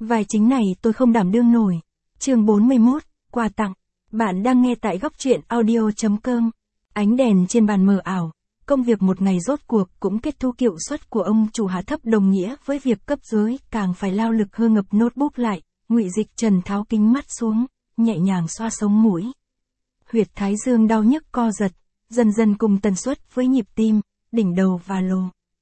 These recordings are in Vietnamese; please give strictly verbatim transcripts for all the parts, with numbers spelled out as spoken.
Vai chính này tôi không đảm đương nổi. Chương bốn mươi mốt, quà tặng. Bạn đang nghe tại góc truyện audio.com. Ánh đèn trên bàn mờ ảo. Công việc một ngày rốt cuộc cũng kết thúc, hiệu suất của ông chủ hạ thấp đồng nghĩa với việc cấp dưới càng phải lao lực hơ ngập notebook lại. Ngụy Dịch Trần tháo kính mắt xuống, nhẹ nhàng xoa sống mũi. Huyệt thái dương đau nhức co giật, dần dần cùng tần suất với nhịp tim, đỉnh đầu và lồ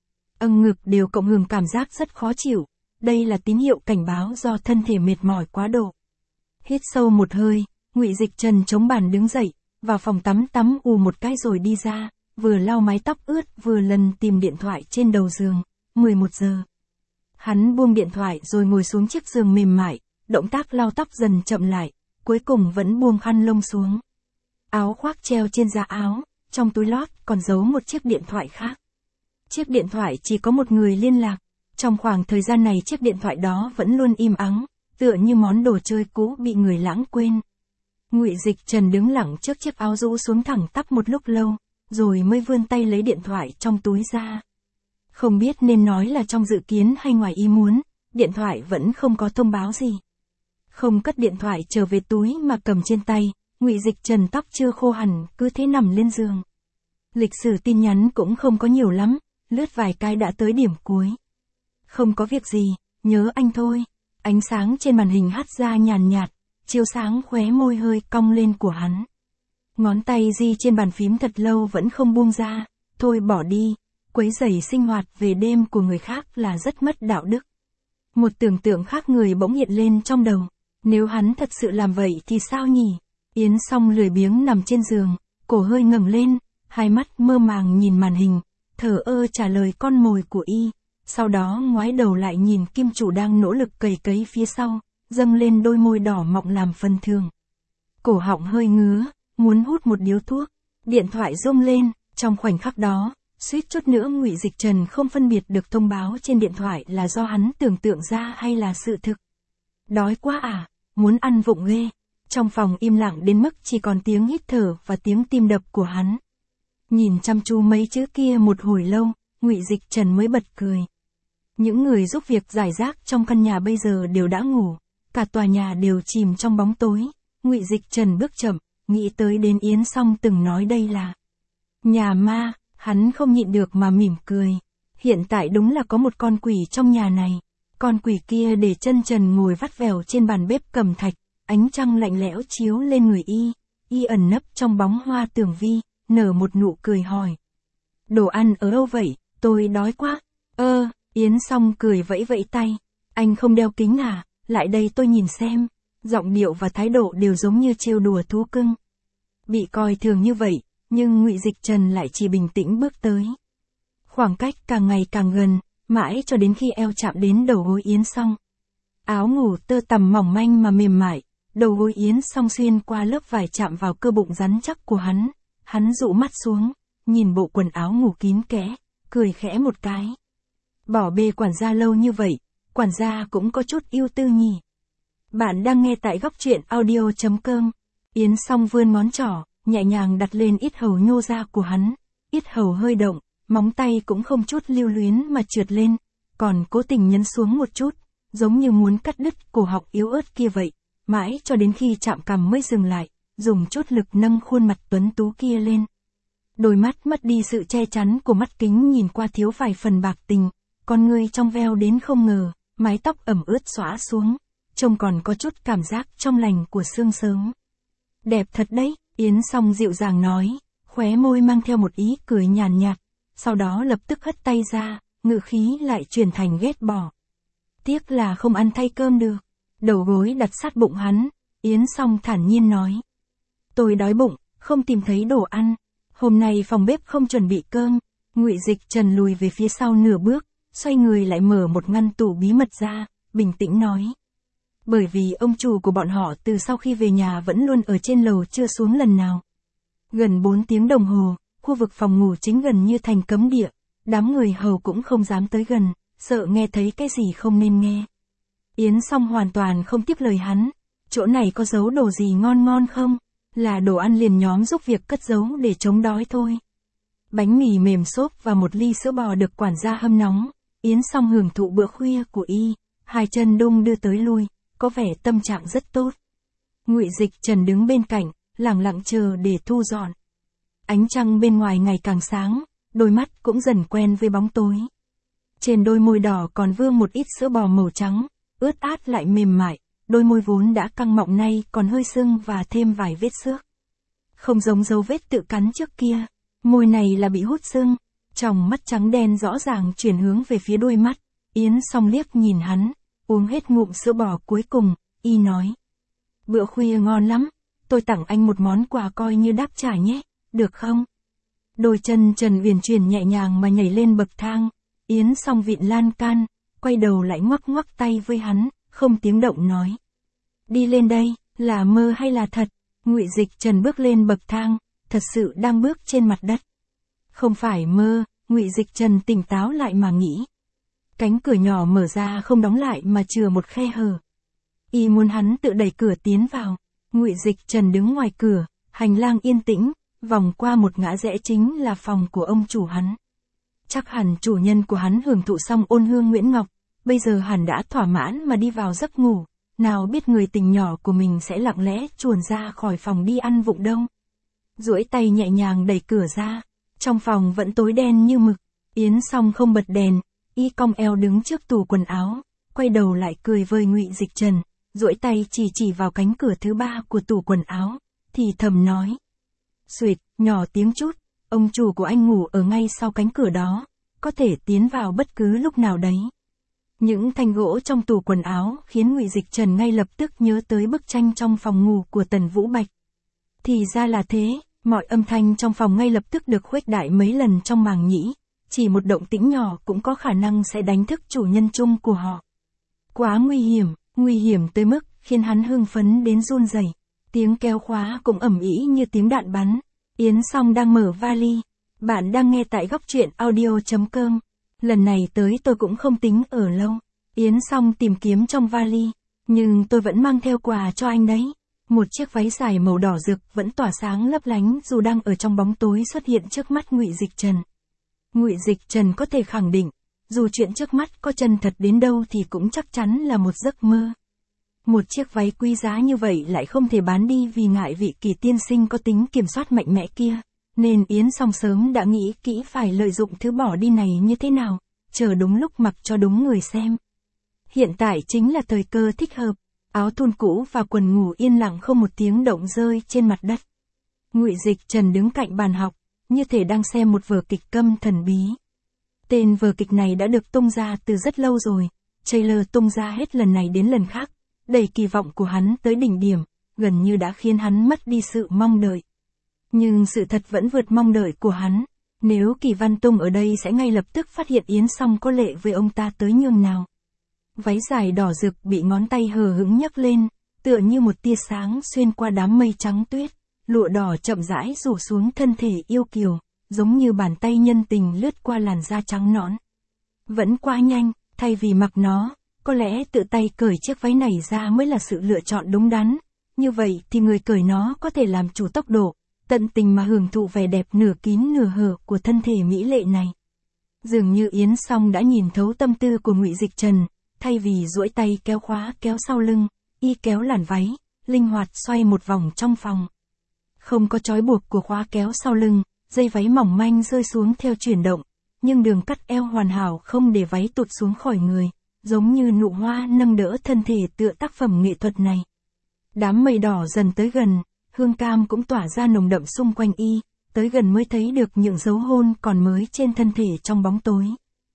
âng ngực đều cộng hưởng cảm giác rất khó chịu. Đây là tín hiệu cảnh báo do thân thể mệt mỏi quá độ. Hít sâu một hơi, Ngụy Dịch Trần chống bàn đứng dậy, vào phòng tắm tắm ù một cái rồi đi ra, vừa lau mái tóc ướt vừa lần tìm điện thoại trên đầu giường. mười một giờ. Hắn buông điện thoại rồi ngồi xuống chiếc giường mềm mại, động tác lau tóc dần chậm lại, cuối cùng vẫn buông khăn lông xuống. Áo khoác treo trên giá áo, trong túi lót còn giấu một chiếc điện thoại khác. Chiếc điện thoại chỉ có một người liên lạc. Trong khoảng thời gian này chiếc điện thoại đó vẫn luôn im ắng, tựa như món đồ chơi cũ bị người lãng quên. Ngụy Dịch Trần đứng lặng trước chiếc áo rũ xuống thẳng tắp một lúc lâu, rồi mới vươn tay lấy điện thoại trong túi ra. Không biết nên nói là trong dự kiến hay ngoài ý muốn, điện thoại vẫn không có thông báo gì. Không cất điện thoại trở về túi mà cầm trên tay, Ngụy Dịch Trần tóc chưa khô hẳn, cứ thế nằm lên giường. Lịch sử tin nhắn cũng không có nhiều lắm, lướt vài cái đã tới điểm cuối. Không có việc gì, nhớ anh thôi. Ánh sáng trên màn hình hắt ra nhàn nhạt, chiếu sáng khóe môi hơi cong lên của hắn. Ngón tay di trên bàn phím thật lâu vẫn không buông ra. Thôi bỏ đi, quấy rầy sinh hoạt về đêm của người khác là rất mất đạo đức. Một tưởng tượng khác người bỗng hiện lên trong đầu. Nếu hắn thật sự làm vậy thì sao nhỉ? Yến Song lười biếng nằm trên giường, cổ hơi ngẩng lên, hai mắt mơ màng nhìn màn hình, thờ ơ trả lời con mồi của y. Sau đó ngoái đầu lại nhìn kim chủ đang nỗ lực cầy cấy phía sau, dâng lên đôi môi đỏ mọng làm phần thường. Cổ họng hơi ngứa, muốn hút một điếu thuốc. Điện thoại rung lên, trong khoảnh khắc đó, suýt chút nữa Ngụy Dịch Trần không phân biệt được thông báo trên điện thoại là do hắn tưởng tượng ra hay là sự thực. Đói quá à, muốn ăn vụng ghê. Trong phòng im lặng đến mức chỉ còn tiếng hít thở và tiếng tim đập của hắn. Nhìn chăm chú mấy chữ kia một hồi lâu, Ngụy Dịch Trần mới bật cười. Những người giúp việc rải rác trong căn nhà bây giờ đều đã ngủ, cả tòa nhà đều chìm trong bóng tối. Ngụy Dịch Trần bước chậm, nghĩ tới đến Yến Song từng nói đây là nhà ma, hắn không nhịn được mà mỉm cười. Hiện tại đúng là có một con quỷ trong nhà này. Con quỷ kia để chân trần ngồi vắt vẻo trên bàn bếp cẩm thạch, ánh trăng lạnh lẽo chiếu lên người y, y ẩn nấp trong bóng hoa tường vi, nở một nụ cười hỏi. Đồ ăn ở đâu vậy, tôi đói quá. Ơ, Yến Song cười vẫy vẫy tay. Anh không đeo kính à, lại đây tôi nhìn xem. Giọng điệu và thái độ đều giống như trêu đùa thú cưng. Bị coi thường như vậy, nhưng Ngụy Dịch Trần lại chỉ bình tĩnh bước tới. Khoảng cách càng ngày càng gần, mãi cho đến khi eo chạm đến đầu gối Yến Song. Áo ngủ tơ tằm mỏng manh mà mềm mại, đầu gối Yến Song xuyên qua lớp vải chạm vào cơ bụng rắn chắc của hắn. Hắn dụ mắt xuống, nhìn bộ quần áo ngủ kín kẽ, cười khẽ một cái. Bỏ bê quản gia lâu như vậy, quản gia cũng có chút ưu tư nhỉ. Bạn đang nghe tại góc truyện audio.com. Yến Song vươn ngón trỏ, nhẹ nhàng đặt lên yết hầu nhô ra của hắn. Yết hầu hơi động, móng tay cũng không chút lưu luyến mà trượt lên, còn cố tình nhấn xuống một chút, giống như muốn cắt đứt cổ họng yếu ớt kia vậy. Mãi cho đến khi chạm cằm mới dừng lại, dùng chút lực nâng khuôn mặt tuấn tú kia lên. Đôi mắt mất đi sự che chắn của mắt kính nhìn qua thiếu vài phần bạc tình, con ngươi trong veo đến không ngờ, mái tóc ẩm ướt xõa xuống, trông còn có chút cảm giác trong lành của sương sớm. Đẹp thật đấy, Yến Song dịu dàng nói, khóe môi mang theo một ý cười nhàn nhạt, sau đó lập tức hất tay ra, ngữ khí lại chuyển thành ghét bỏ. Tiếc là không ăn thay cơm được. Đầu gối đặt sát bụng hắn, Yến Song thản nhiên nói. Tôi đói bụng, không tìm thấy đồ ăn. Hôm nay phòng bếp không chuẩn bị cơm. Ngụy Dịch Trần lùi về phía sau nửa bước, xoay người lại mở một ngăn tủ bí mật ra, bình tĩnh nói. Bởi vì ông chủ của bọn họ từ sau khi về nhà vẫn luôn ở trên lầu chưa xuống lần nào. Gần bốn tiếng đồng hồ, khu vực phòng ngủ chính gần như thành cấm địa. Đám người hầu cũng không dám tới gần, sợ nghe thấy cái gì không nên nghe. Yến Song hoàn toàn không tiếp lời hắn. Chỗ này có giấu đồ gì ngon ngon không? Là đồ ăn liền nhóm giúp việc cất giấu để chống đói thôi. Bánh mì mềm xốp và một ly sữa bò được quản gia hâm nóng. Yến Song hưởng thụ bữa khuya của y. hai chân đung đưa tới lui, có vẻ tâm trạng rất tốt. Ngụy Dịch Trần đứng bên cạnh, lặng lặng chờ để thu dọn. Ánh trăng bên ngoài ngày càng sáng, đôi mắt cũng dần quen với bóng tối. Trên đôi môi đỏ còn vương một ít sữa bò màu trắng, ướt át lại mềm mại, đôi môi vốn đã căng mọng nay còn hơi sưng và thêm vài vết xước. Không giống dấu vết tự cắn trước kia, môi này là bị hút sưng, tròng mắt trắng đen rõ ràng chuyển hướng về phía đôi mắt. Yến Song liếc nhìn hắn, uống hết ngụm sữa bò cuối cùng, y nói. Bữa khuya ngon lắm, tôi tặng anh một món quà coi như đáp trả nhé, được không? Đôi chân Trần uyển chuyển nhẹ nhàng mà nhảy lên bậc thang, Yến Song vịn lan can, quay đầu lại ngoắc ngoắc tay với hắn, không tiếng động nói. Đi lên đây, là mơ hay là thật? Ngụy Dịch Trần bước lên bậc thang, thật sự đang bước trên mặt đất. Không phải mơ, Ngụy Dịch Trần tỉnh táo lại mà nghĩ. Cánh cửa nhỏ mở ra không đóng lại mà chừa một khe hở. Y muốn hắn tự đẩy cửa tiến vào. Ngụy Dịch Trần đứng ngoài cửa, hành lang yên tĩnh, vòng qua một ngã rẽ chính là phòng của ông chủ hắn. Chắc hẳn chủ nhân của hắn hưởng thụ xong ôn hương Nguyễn Ngọc, bây giờ hẳn đã thỏa mãn mà đi vào giấc ngủ, nào biết người tình nhỏ của mình sẽ lặng lẽ chuồn ra khỏi phòng đi ăn vụng đâu. Duỗi tay nhẹ nhàng đẩy cửa ra, trong phòng vẫn tối đen như mực, Yến Song không bật đèn, y cong eo đứng trước tủ quần áo, quay đầu lại cười với Ngụy Dịch Trần, duỗi tay chỉ chỉ vào cánh cửa thứ ba của tủ quần áo, thì thầm nói. Xuỵt, nhỏ tiếng chút, ông chủ của anh ngủ ở ngay sau cánh cửa đó, có thể tiến vào bất cứ lúc nào đấy. Những thanh gỗ trong tủ quần áo khiến Ngụy Dịch Trần ngay lập tức nhớ tới bức tranh trong phòng ngủ của Tần Vũ Bạch. Thì ra là thế, mọi âm thanh trong phòng ngay lập tức được khuếch đại mấy lần trong màng nhĩ, chỉ một động tĩnh nhỏ cũng có khả năng sẽ đánh thức chủ nhân chung của họ. Quá nguy hiểm, nguy hiểm tới mức khiến hắn hưng phấn đến run rẩy. Tiếng kéo khóa cũng ầm ĩ như tiếng đạn bắn. Yến Song đang mở vali. Bạn đang nghe tại góc truyện audio chấm com. Lần này tới tôi cũng không tính ở lâu. Yến Song tìm kiếm trong vali. Nhưng tôi vẫn mang theo quà cho anh đấy. Một chiếc váy dài màu đỏ rực vẫn tỏa sáng lấp lánh dù đang ở trong bóng tối xuất hiện trước mắt Ngụy Dịch Trần. Ngụy Dịch Trần có thể khẳng định, dù chuyện trước mắt có chân thật đến đâu thì cũng chắc chắn là một giấc mơ. Một chiếc váy quý giá như vậy lại không thể bán đi vì ngại vị Kỳ tiên sinh có tính kiểm soát mạnh mẽ kia, nên Yến Song sớm đã nghĩ kỹ phải lợi dụng thứ bỏ đi này như thế nào, chờ đúng lúc mặc cho đúng người xem. Hiện tại chính là thời cơ thích hợp, áo thun cũ và quần ngủ yên lặng không một tiếng động rơi trên mặt đất. Ngụy Dịch Trần đứng cạnh bàn học, như thể đang xem một vở kịch câm thần bí. Tên vở kịch này đã được tung ra từ rất lâu rồi, trailer tung ra hết lần này đến lần khác, đẩy kỳ vọng của hắn tới đỉnh điểm, gần như đã khiến hắn mất đi sự mong đợi. Nhưng sự thật vẫn vượt mong đợi của hắn, nếu Kỳ Văn Tung ở đây sẽ ngay lập tức phát hiện Yến Song có lệ với ông ta tới nhường nào. Váy dài đỏ rực bị ngón tay hờ hững nhấc lên, tựa như một tia sáng xuyên qua đám mây trắng tuyết, lụa đỏ chậm rãi rủ xuống thân thể yêu kiều, giống như bàn tay nhân tình lướt qua làn da trắng nõn. Vẫn quá nhanh, thay vì mặc nó, có lẽ tự tay cởi chiếc váy này ra mới là sự lựa chọn đúng đắn. Như vậy thì người cởi nó có thể làm chủ tốc độ, tận tình mà hưởng thụ vẻ đẹp nửa kín nửa hở của thân thể mỹ lệ này. Dường như Yến Song đã nhìn thấu tâm tư của Ngụy Dịch Trần, thay vì duỗi tay kéo khóa kéo sau lưng, y kéo làn váy, linh hoạt xoay một vòng trong phòng. Không có trói buộc của khóa kéo sau lưng, dây váy mỏng manh rơi xuống theo chuyển động, nhưng đường cắt eo hoàn hảo không để váy tụt xuống khỏi người, giống như nụ hoa nâng đỡ thân thể tựa tác phẩm nghệ thuật này. Đám mây đỏ dần tới gần, hương cam cũng tỏa ra nồng đậm xung quanh y, tới gần mới thấy được những dấu hôn còn mới trên thân thể trong bóng tối.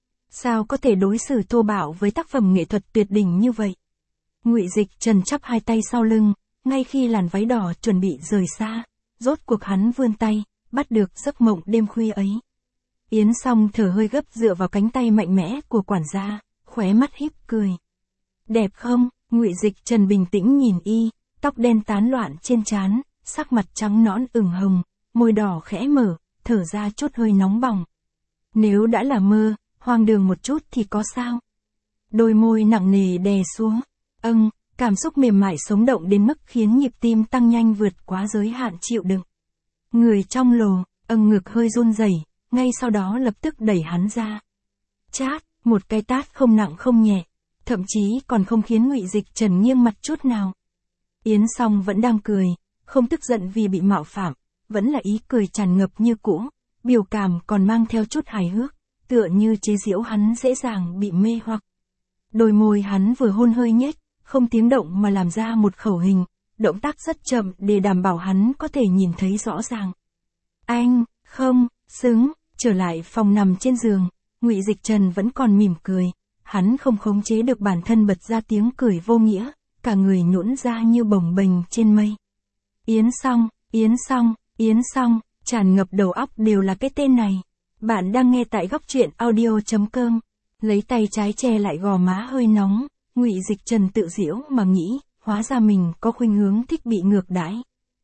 Sao có thể đối xử thô bạo với tác phẩm nghệ thuật tuyệt đỉnh như vậy? Ngụy Dịch Trần chắp hai tay sau lưng, ngay khi làn váy đỏ chuẩn bị rời xa, rốt cuộc hắn vươn tay, bắt được giấc mộng đêm khuya ấy. Yến Song thở hơi gấp dựa vào cánh tay mạnh mẽ của quản gia, khóe mắt híp cười. Đẹp không? Ngụy Dịch Trần bình tĩnh nhìn y, tóc đen tán loạn trên trán, sắc mặt trắng nõn ửng hồng, môi đỏ khẽ mở, thở ra chút hơi nóng bỏng. Nếu đã là mơ, hoang đường một chút thì có sao? Đôi môi nặng nề đè xuống. Âng, cảm xúc mềm mại sống động đến mức khiến nhịp tim tăng nhanh vượt quá giới hạn chịu đựng. Người trong lồ, âng ngực hơi run rẩy, ngay sau đó lập tức đẩy hắn ra. Chát, một cái tát không nặng không nhẹ. thậm chí còn không khiến Ngụy Dịch Trần nghiêng mặt chút nào. Yến Song vẫn đang cười, không tức giận vì bị mạo phạm, vẫn là ý cười tràn ngập như cũ, biểu cảm còn mang theo chút hài hước, tựa như chế giễu hắn dễ dàng bị mê hoặc. Đôi môi hắn vừa hôn hơi nhếch, không tiếng động mà làm ra một khẩu hình, động tác rất chậm để đảm bảo hắn có thể nhìn thấy rõ ràng. Anh, không, xứng, trở lại phòng nằm trên giường, Ngụy Dịch Trần vẫn còn mỉm cười, hắn không khống chế được bản thân bật ra tiếng cười vô nghĩa, cả người nhũn ra như bồng bềnh trên mây. Yến Song, Yến Song, Yến Song, tràn ngập đầu óc đều là cái tên này. Bạn đang nghe tại góc truyện audio chấm com. Lấy tay trái che lại gò má hơi nóng, Ngụy Dịch Trần tự giễu mà nghĩ, hóa ra mình có khuynh hướng thích bị ngược đãi.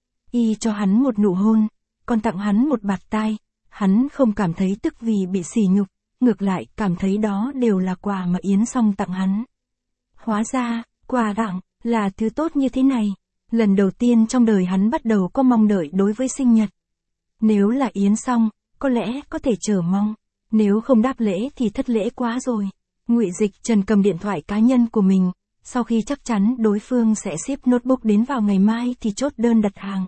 Y cho hắn một nụ hôn, còn tặng hắn một bạt tai, hắn không cảm thấy tức vì bị sỉ nhục, ngược lại cảm thấy đó đều là quà mà Yến Song tặng hắn. Hóa ra, quà tặng là thứ tốt như thế này. Lần đầu tiên trong đời hắn bắt đầu có mong đợi đối với sinh nhật. Nếu là Yến Song, có lẽ có thể chờ mong. Nếu không đáp lễ thì thất lễ quá rồi. Ngụy Dịch Trần cầm điện thoại cá nhân của mình, sau khi chắc chắn đối phương sẽ ship notebook đến vào ngày mai thì chốt đơn đặt hàng.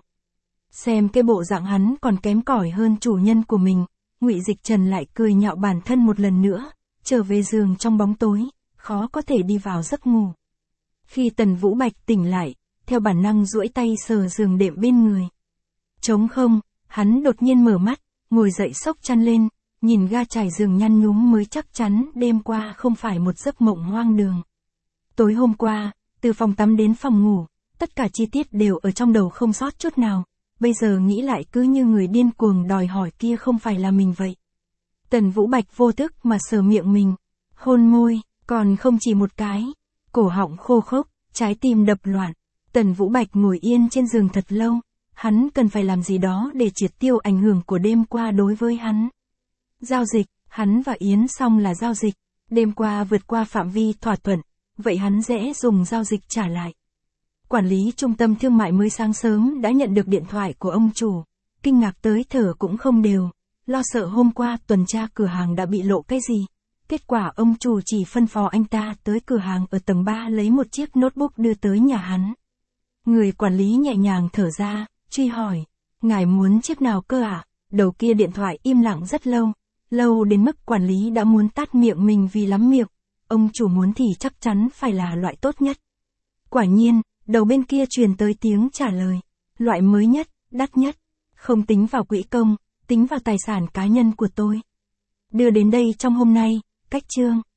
Xem cái bộ dạng hắn còn kém cỏi hơn chủ nhân của mình, Ngụy Dịch Trần lại cười nhạo bản thân một lần nữa, trở về giường trong bóng tối, khó có thể đi vào giấc ngủ. Khi Tần Vũ Bạch tỉnh lại, theo bản năng duỗi tay sờ giường đệm bên người. Trống không, hắn đột nhiên mở mắt, ngồi dậy xốc chăn lên, nhìn ga trải giường nhăn nhúm mới chắc chắn đêm qua không phải một giấc mộng hoang đường. Tối hôm qua, từ phòng tắm đến phòng ngủ, tất cả chi tiết đều ở trong đầu không sót chút nào, bây giờ nghĩ lại cứ như người điên cuồng đòi hỏi kia không phải là mình vậy. Tần Vũ Bạch vô thức mà sờ miệng mình, hôn môi, còn không chỉ một cái, cổ họng khô khốc, trái tim đập loạn. Tần Vũ Bạch ngồi yên trên giường thật lâu, hắn cần phải làm gì đó để triệt tiêu ảnh hưởng của đêm qua đối với hắn. Giao dịch, hắn và Yến Song là giao dịch, đêm qua vượt qua phạm vi thỏa thuận, vậy hắn dễ dùng giao dịch trả lại. Quản lý trung tâm thương mại mới sáng sớm đã nhận được điện thoại của ông chủ, kinh ngạc tới thở cũng không đều, lo sợ hôm qua tuần tra cửa hàng đã bị lộ cái gì. Kết quả ông chủ chỉ phân phó anh ta tới cửa hàng ở tầng ba lấy một chiếc notebook đưa tới nhà hắn. Người quản lý nhẹ nhàng thở ra, truy hỏi, ngài muốn chiếc nào cơ ạ? À? Đầu kia điện thoại im lặng rất lâu, lâu đến mức quản lý đã muốn tát miệng mình vì lắm miệng, ông chủ muốn thì chắc chắn phải là loại tốt nhất. Quả nhiên, đầu bên kia truyền tới tiếng trả lời, loại mới nhất, đắt nhất, không tính vào quỹ công, tính vào tài sản cá nhân của tôi. Đưa đến đây trong hôm nay, cách chương.